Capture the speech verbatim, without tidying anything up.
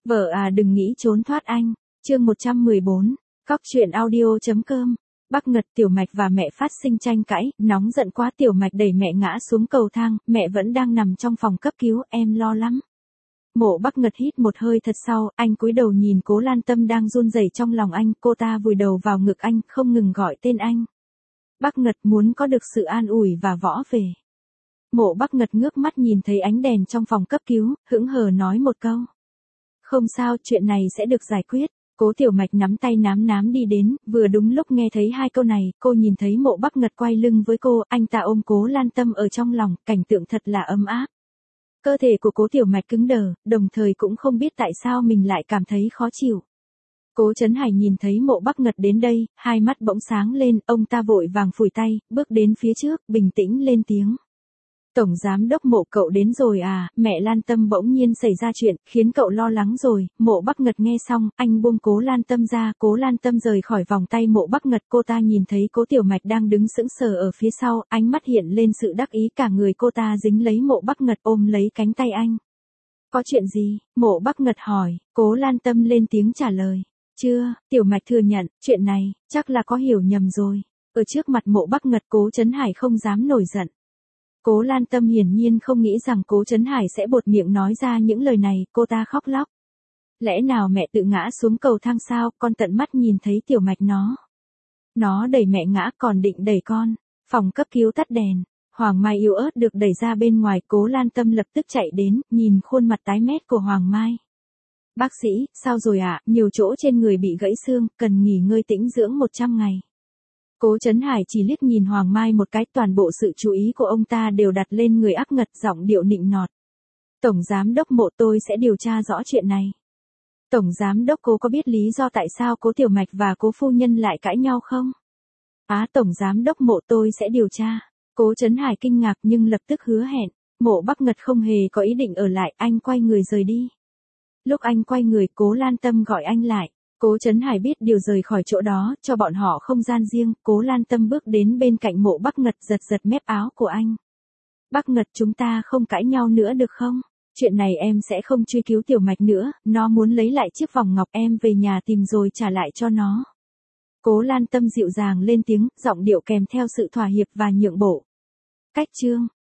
Vợ à đừng nghĩ trốn thoát anh. Chương một trăm mười bốn, Cóc truyện audio.com. Bắc Ngật Tiểu Mạch và mẹ phát sinh tranh cãi, nóng giận quá Tiểu Mạch đẩy mẹ ngã xuống cầu thang, mẹ vẫn đang nằm trong phòng cấp cứu, em lo lắm. Mộ Bắc Ngật hít một hơi thật sâu, anh cúi đầu nhìn Cố Lan Tâm đang run rẩy trong lòng anh, cô ta vùi đầu vào ngực anh, không ngừng gọi tên anh. Bắc Ngật muốn có được sự an ủi và võ về. Mộ Bắc Ngật ngước mắt nhìn thấy ánh đèn trong phòng cấp cứu, hững hờ nói một câu. Không sao, chuyện này sẽ được giải quyết. Cố Tiểu Mạch nắm tay nám nám đi đến, vừa đúng lúc nghe thấy hai câu này, cô nhìn thấy Mộ Bắc Ngật quay lưng với cô, anh ta ôm Cố Lan Tâm ở trong lòng, cảnh tượng thật là ấm áp. Cơ thể của Cố Tiểu Mạch cứng đờ, đồng thời cũng không biết tại sao mình lại cảm thấy khó chịu. Cố Trấn Hải nhìn thấy Mộ Bắc Ngật đến đây, hai mắt bỗng sáng lên, ông ta vội vàng phủi tay, bước đến phía trước, bình tĩnh lên tiếng. Tổng giám đốc Mộ cậu đến rồi à, mẹ Lan Tâm bỗng nhiên xảy ra chuyện, khiến cậu lo lắng rồi. Mộ Bắc Ngật nghe xong, anh buông Cố Lan Tâm ra, Cố Lan Tâm rời khỏi vòng tay Mộ Bắc Ngật, cô ta nhìn thấy Cố Tiểu Mạch đang đứng sững sờ ở phía sau, ánh mắt hiện lên sự đắc ý, cả người cô ta dính lấy Mộ Bắc Ngật, ôm lấy cánh tay anh. Có chuyện gì? Mộ Bắc Ngật hỏi, Cố Lan Tâm lên tiếng trả lời. Chưa, Tiểu Mạch thừa nhận, chuyện này, chắc là có hiểu nhầm rồi. Ở trước mặt Mộ Bắc Ngật, Cố Trấn Hải không dám nổi giận. Cố Lan Tâm hiển nhiên không nghĩ rằng Cố Trấn Hải sẽ buột miệng nói ra những lời này, cô ta khóc lóc. Lẽ nào mẹ tự ngã xuống cầu thang sao, con tận mắt nhìn thấy Tiểu Mạch nó. Nó đẩy mẹ ngã còn định đẩy con. Phòng cấp cứu tắt đèn, Hoàng Mai yếu ớt được đẩy ra bên ngoài, Cố Lan Tâm lập tức chạy đến, nhìn khuôn mặt tái mét của Hoàng Mai. Bác sĩ, sao rồi ạ, à? Nhiều chỗ trên người bị gãy xương, cần nghỉ ngơi tĩnh dưỡng một trăm ngày. Cố Trấn Hải chỉ liếc nhìn Hoàng Mai một cái, toàn bộ sự chú ý của ông ta đều đặt lên người Ác Ngật, giọng điệu nịnh nọt. Tổng giám đốc Mộ, tôi sẽ điều tra rõ chuyện này. Tổng giám đốc, Cố có biết lý do tại sao Cố Tiểu Mạch và Cố phu nhân lại cãi nhau không? Á, Tổng giám đốc Mộ, tôi sẽ điều tra. Cố Trấn Hải kinh ngạc nhưng lập tức hứa hẹn. Mộ Bắc Ngật không hề có ý định ở lại, anh quay người rời đi. Lúc anh quay người, Cố Lan Tâm gọi anh lại. Cố Trấn Hải biết điều rời khỏi chỗ đó, cho bọn họ không gian riêng, Cố Lan Tâm bước đến bên cạnh Mộ Bắc Ngật, giật giật mép áo của anh. Bắc Ngật, chúng ta không cãi nhau nữa được không? Chuyện này em sẽ không truy cứu Tiểu Mạch nữa, nó muốn lấy lại chiếc vòng ngọc, em về nhà tìm rồi trả lại cho nó. Cố Lan Tâm dịu dàng lên tiếng, giọng điệu kèm theo sự thỏa hiệp và nhượng bộ. Cách chương